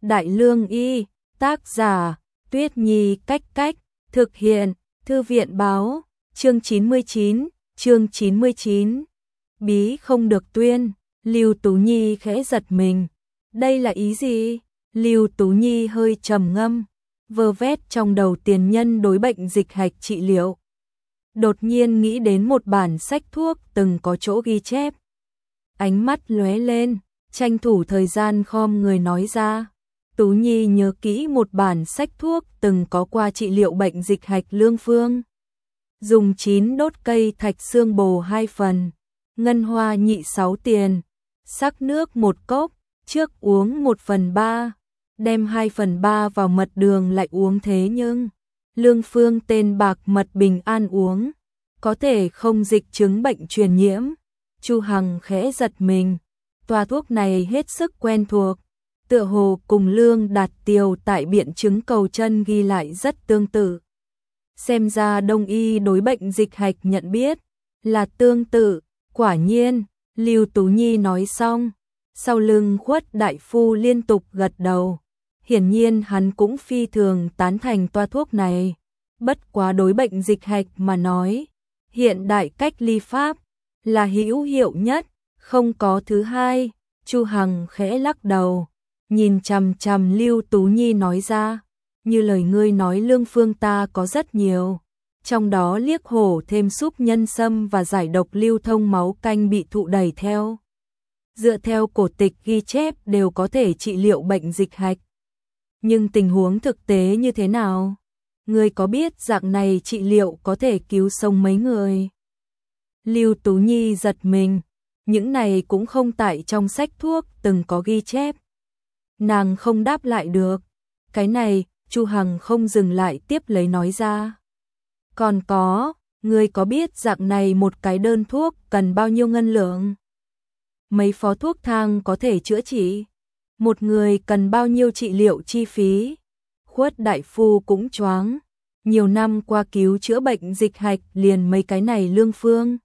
Đại Lương Y, tác giả, Tuyết Nhi Cách Cách, thực hiện, Thư viện Báo, chương 99, bí không được tuyên, Lưu Tú Nhi khẽ giật mình. Đây là ý gì? Lưu Tú Nhi hơi trầm ngâm, vơ vét trong đầu tiền nhân đối bệnh dịch hạch trị liệu. Đột nhiên nghĩ đến một bản sách thuốc từng có chỗ ghi chép. Ánh mắt lóe lên, tranh thủ thời gian khom người nói ra. Tú Nhi nhớ kỹ một bản sách thuốc từng có qua trị liệu bệnh dịch hạch lương phương. Dùng 9 đốt cây thạch xương bồ 2 phần, ngân hoa nhị 6 tiền, sắc nước 1 cốc, trước uống 1/3, đem 2/3 vào mật đường lại uống. Thế nhưng lương phương tên bạc mật bình an uống, có thể không dịch chứng bệnh truyền nhiễm. Chu Hằng khẽ giật mình, toa thuốc này hết sức quen thuộc, tựa hồ cùng Lương Đạt Tiều tại biện chứng cầu chân ghi lại rất tương tự. Xem ra Đông y đối bệnh dịch hạch nhận biết là tương tự. Quả nhiên, Lưu Tú Nhi nói xong, sau lưng Khuất đại phu liên tục gật đầu. Hiển nhiên hắn cũng phi thường tán thành toa thuốc này. Bất quá đối bệnh dịch hạch mà nói, hiện đại cách ly pháp là hữu hiệu nhất, không có thứ hai. Chu Hằng khẽ lắc đầu, nhìn chằm chằm Lưu Tú Nhi nói ra, như lời ngươi nói lương phương ta có rất nhiều, trong đó liếc hổ thêm súp nhân sâm và giải độc lưu thông máu canh bị thụ đẩy theo. Dựa theo cổ tịch ghi chép đều có thể trị liệu bệnh dịch hạch. Nhưng tình huống thực tế như thế nào? Ngươi có biết dạng này trị liệu có thể cứu sống mấy người? Lưu Tú Nhi giật mình, những này cũng không tại trong sách thuốc từng có ghi chép. Nàng không đáp lại được. Cái này, Chu Hằng không dừng lại tiếp lấy nói ra. Còn có, ngươi có biết dạng này một cái đơn thuốc cần bao nhiêu ngân lượng? Mấy phó thuốc thang có thể chữa trị? Một người cần bao nhiêu trị liệu chi phí? Khuất đại phu cũng choáng. Nhiều năm qua cứu chữa bệnh dịch hạch liền mấy cái này lương phương.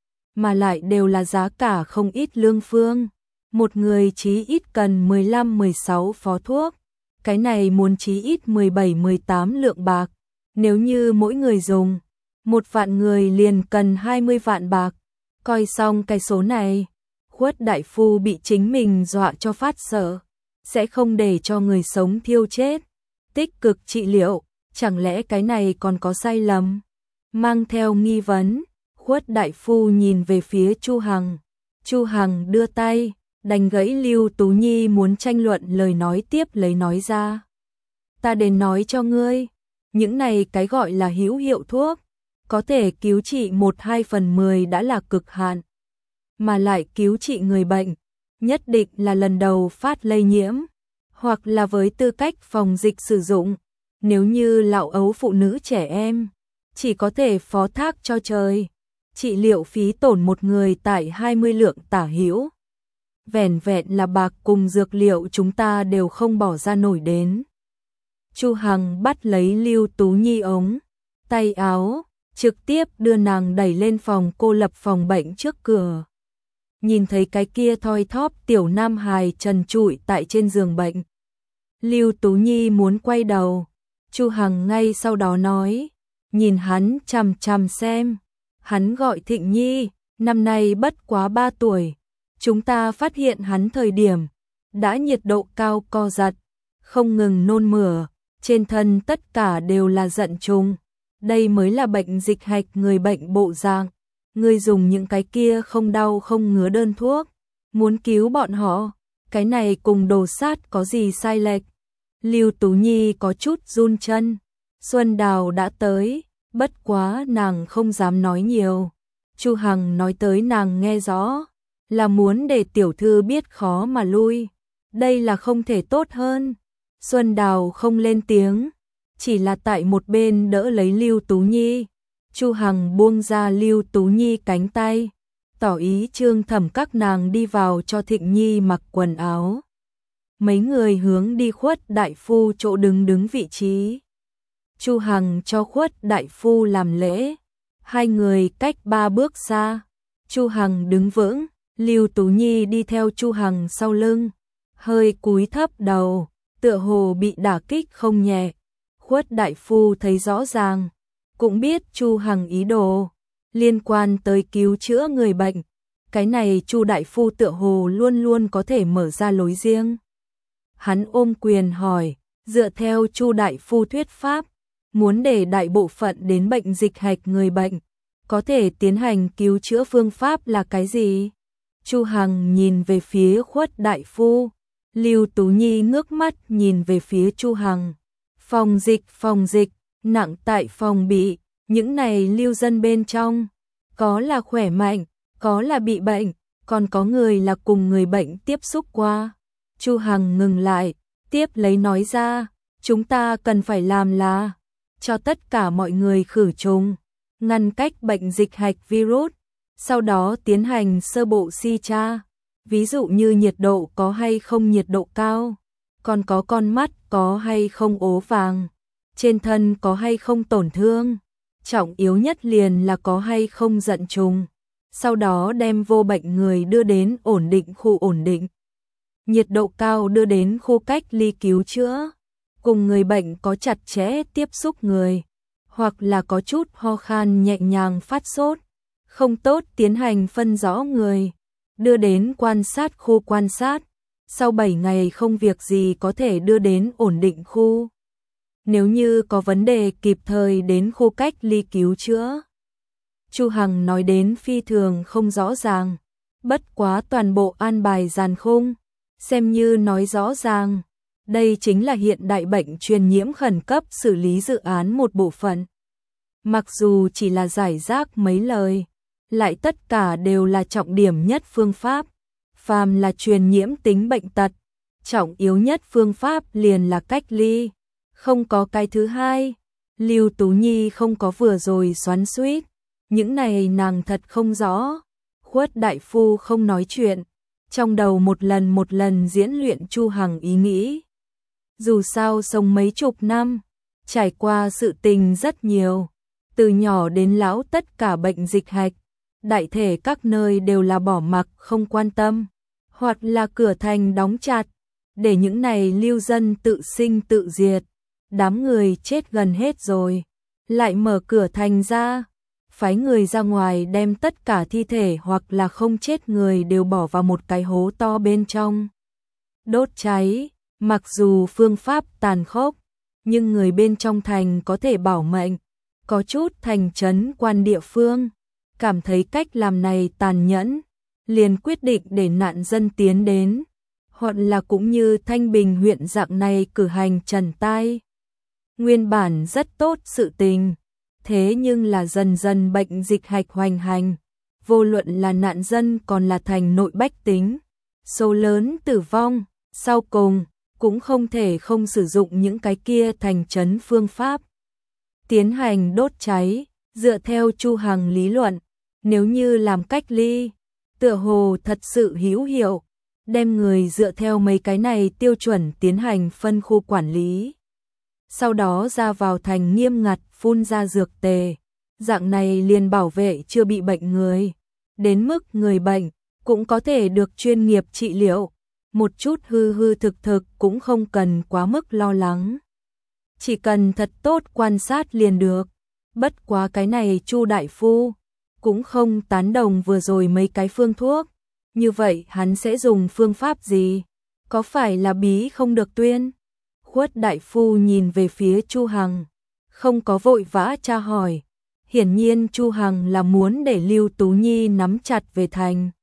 Mà lại đều là giá cả không ít lương phương. Một người chí ít cần 15-16 phó thuốc. Cái này muốn chí ít 17-18 lượng bạc. Nếu như mỗi người dùng, 1 vạn người liền cần 20 vạn bạc. Coi xong cái số này, Khuất đại phu bị chính mình dọa cho phát sợ. Sẽ không để cho người sống thiêu chết. Tích cực trị liệu, chẳng lẽ cái này còn có sai lầm? Mang theo nghi vấn, Khuất đại phu nhìn về phía Chu Hằng. Chu Hằng đưa tay, đành gãy Lưu Tú Nhi muốn tranh luận lời nói tiếp lấy nói ra. Ta đến nói cho ngươi, những này cái gọi là hữu hiệu thuốc, có thể cứu trị 1/2/10 đã là cực hạn. Mà lại cứu trị người bệnh, nhất định là lần đầu phát lây nhiễm, hoặc là với tư cách phòng dịch sử dụng. Nếu như lão ấu phụ nữ trẻ em, chỉ có thể phó thác cho trời. Trị liệu phí tổn một người tại 20 lượng tả hữu. Vẻn vẹn là bạc cùng dược liệu chúng ta đều không bỏ ra nổi đến. Chu Hằng bắt lấy Lưu Tú Nhi ống tay áo, trực tiếp đưa nàng đẩy lên phòng cô lập phòng bệnh trước cửa. Nhìn thấy cái kia thoi thóp tiểu nam hài trần trụi tại trên giường bệnh. Lưu Tú Nhi muốn quay đầu, Chu Hằng ngay sau đó nói, nhìn hắn chằm chằm xem. Hắn gọi Thịnh Nhi, năm nay bất quá 3 tuổi. Chúng ta phát hiện hắn thời điểm đã nhiệt độ cao co giật, không ngừng nôn mửa, trên thân tất cả đều là giận trùng. Đây mới là bệnh dịch hạch người bệnh bộ dạng. Ngươi dùng những cái kia không đau không ngứa đơn thuốc, muốn cứu bọn họ, cái này cùng đồ sát có gì sai lệch? Lưu Tú Nhi có chút run chân. Xuân Đào đã tới, bất quá nàng không dám nói nhiều. Chu Hằng nói tới nàng nghe rõ, là muốn để tiểu thư biết khó mà lui. Đây là không thể tốt hơn. Xuân Đào không lên tiếng, chỉ là tại một bên đỡ lấy Lưu Tú Nhi. Chu Hằng buông ra Lưu Tú Nhi cánh tay, tỏ ý Trương Thẩm các nàng đi vào cho Thịnh Nhi mặc quần áo. Mấy người hướng đi Khuất đại phu chỗ đứng vị trí. Chu Hằng cho Khuất đại phu làm lễ, hai người cách 3 bước xa. Chu Hằng đứng vững, Lưu Tú Nhi đi theo Chu Hằng sau lưng, hơi cúi thấp đầu, tựa hồ bị đả kích không nhẹ. Khuất đại phu thấy rõ ràng, cũng biết Chu Hằng ý đồ liên quan tới cứu chữa người bệnh. Cái này Chu đại phu tựa hồ luôn luôn có thể mở ra lối riêng. Hắn ôm quyền hỏi, dựa theo Chu đại phu thuyết pháp, muốn để đại bộ phận đến bệnh dịch hạch người bệnh, có thể tiến hành cứu chữa phương pháp là cái gì? Chu Hằng nhìn về phía Khuất đại phu, Lưu Tú Nhi ngước mắt nhìn về phía Chu Hằng. Phòng dịch, nặng tại phòng bị, những này lưu dân bên trong, có là khỏe mạnh, có là bị bệnh, còn có người là cùng người bệnh tiếp xúc qua. Chu Hằng ngừng lại, tiếp lấy nói ra, chúng ta cần phải làm là cho tất cả mọi người khử trùng, ngăn cách bệnh dịch hạch virus, sau đó tiến hành sơ bộ si tra, ví dụ như nhiệt độ có hay không nhiệt độ cao, còn có con mắt có hay không ố vàng, trên thân có hay không tổn thương, trọng yếu nhất liền là có hay không giận trùng, sau đó đem vô bệnh người đưa đến ổn định khu ổn định. Nhiệt độ cao đưa đến khu cách ly cứu chữa, cùng người bệnh có chặt chẽ tiếp xúc người, hoặc là có chút ho khan nhẹ nhàng phát sốt, không tốt tiến hành phân rõ người, đưa đến quan sát khu quan sát, sau 7 ngày không việc gì có thể đưa đến ổn định khu. Nếu như có vấn đề kịp thời đến khu cách ly cứu chữa. Chu Hằng nói đến phi thường không rõ ràng, bất quá toàn bộ an bài dàn khung, xem như nói rõ ràng. Đây chính là hiện đại bệnh truyền nhiễm khẩn cấp xử lý dự án một bộ phận. Mặc dù chỉ là giải rác mấy lời, lại tất cả đều là trọng điểm nhất phương pháp. Phàm là truyền nhiễm tính bệnh tật, trọng yếu nhất phương pháp liền là cách ly, không có cái thứ hai. Lưu Tú Nhi không có vừa rồi xoắn xuýt, những này nàng thật không rõ. Khuất đại phu không nói chuyện, trong đầu một lần diễn luyện Chu Hằng ý nghĩ. Dù sao sống mấy chục năm, trải qua sự tình rất nhiều, từ nhỏ đến lão tất cả bệnh dịch hạch, đại thể các nơi đều là bỏ mặc không quan tâm, hoặc là cửa thành đóng chặt, để những này lưu dân tự sinh tự diệt. Đám người chết gần hết rồi, lại mở cửa thành ra, phái người ra ngoài đem tất cả thi thể hoặc là không chết người đều bỏ vào một cái hố to bên trong. Đốt cháy, mặc dù phương pháp tàn khốc, nhưng người bên trong thành có thể bảo mệnh. Có chút thành trấn quan địa phương, cảm thấy cách làm này tàn nhẫn, liền quyết định để nạn dân tiến đến, hoặc là cũng như Thanh Bình huyện dạng này cử hành trần tai. Nguyên bản rất tốt sự tình, thế nhưng là dần dần bệnh dịch hạch hoành hành, vô luận là nạn dân còn là thành nội bách tính, số lớn tử vong, sau cùng cũng không thể không sử dụng những cái kia thành trấn phương pháp. Tiến hành đốt cháy, dựa theo Chu Hằng lý luận, nếu như làm cách ly, tựa hồ thật sự hữu hiệu, đem người dựa theo mấy cái này tiêu chuẩn tiến hành phân khu quản lý. Sau đó ra vào thành nghiêm ngặt phun ra dược tề, dạng này liền bảo vệ chưa bị bệnh người, đến mức người bệnh cũng có thể được chuyên nghiệp trị liệu, một chút hư hư thực cũng không cần quá mức lo lắng. Chỉ cần thật tốt quan sát liền được. Bất quá cái này Chu đại phu cũng không tán đồng vừa rồi mấy cái phương thuốc. Như vậy hắn sẽ dùng phương pháp gì? Có phải là bí không được tuyên? Khuất đại phu nhìn về phía Chu Hằng, không có vội vã tra hỏi. Hiển nhiên Chu Hằng là muốn để Lưu Tú Nhi nắm chặt về thành.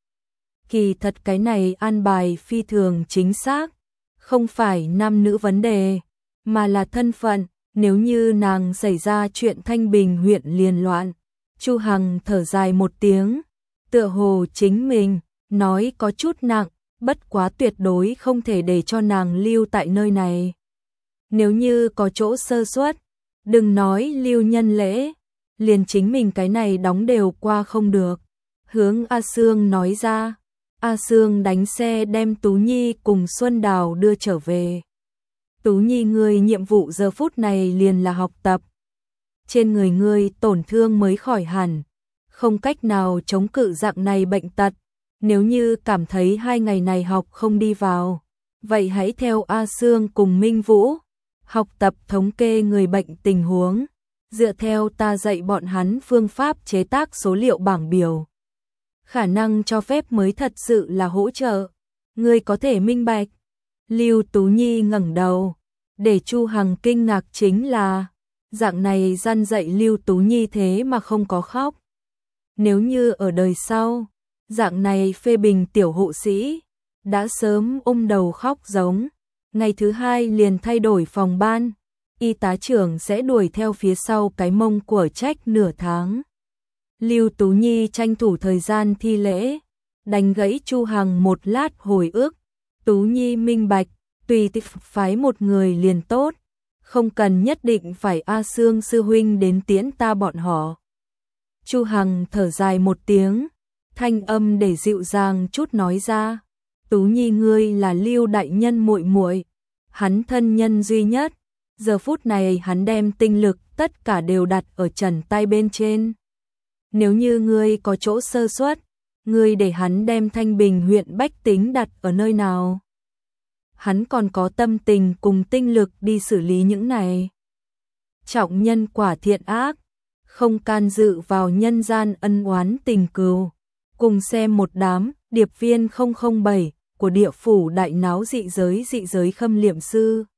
Kỳ thật cái này an bài phi thường chính xác, không phải nam nữ vấn đề, mà là thân phận. Nếu như nàng xảy ra chuyện Thanh Bình huyện liền loạn. Chu Hằng thở dài một tiếng, tựa hồ chính mình nói có chút nặng, bất quá tuyệt đối không thể để cho nàng lưu tại nơi này. Nếu như có chỗ sơ suất, đừng nói lưu nhân lễ, liền chính mình cái này đóng đều qua không được. Hướng A Sương nói ra, A Sương đánh xe đem Tú Nhi cùng Xuân Đào đưa trở về. Tú Nhi ngươi nhiệm vụ giờ phút này liền là học tập. Trên người ngươi tổn thương mới khỏi hẳn, không cách nào chống cự dạng này bệnh tật. Nếu như cảm thấy 2 ngày này học không đi vào, Vậy hãy theo A Sương cùng Minh Vũ, học tập thống kê người bệnh tình huống, dựa theo ta dạy bọn hắn phương pháp chế tác số liệu bảng biểu. Khả năng cho phép mới thật sự là hỗ trợ. Ngươi có thể minh bạch. Lưu Tú Nhi ngẩng đầu, để Chu Hằng kinh ngạc chính là dạng này răn dạy Lưu Tú Nhi thế mà không có khóc. Nếu như ở đời sau, dạng này phê bình tiểu hộ sĩ, đã sớm đầu khóc giống. Ngày thứ hai liền thay đổi phòng ban, y tá trưởng sẽ đuổi theo phía sau cái mông của trách nửa tháng. Lưu Tú Nhi tranh thủ thời gian thi lễ, đánh gãy Chu Hằng một lát hồi ức. Tú Nhi minh bạch, tùy phái một người liền tốt, không cần nhất định phải A Sương sư huynh đến tiễn ta bọn họ. Chu Hằng thở dài một tiếng, thanh âm để dịu dàng chút nói ra, Tú Nhi ngươi là Lưu đại nhân muội muội, hắn thân nhân duy nhất, giờ phút này hắn đem tinh lực tất cả đều đặt ở Trần tay bên trên. Nếu như ngươi có chỗ sơ suất, ngươi để hắn đem Thanh Bình huyện bách tính đặt ở nơi nào? Hắn còn có tâm tình cùng tinh lực đi xử lý những này. Trọng nhân quả thiện ác, không can dự vào nhân gian ân oán tình cừu. Cùng xem một đám điệp viên 007 của địa phủ đại náo dị giới khâm liệm sư.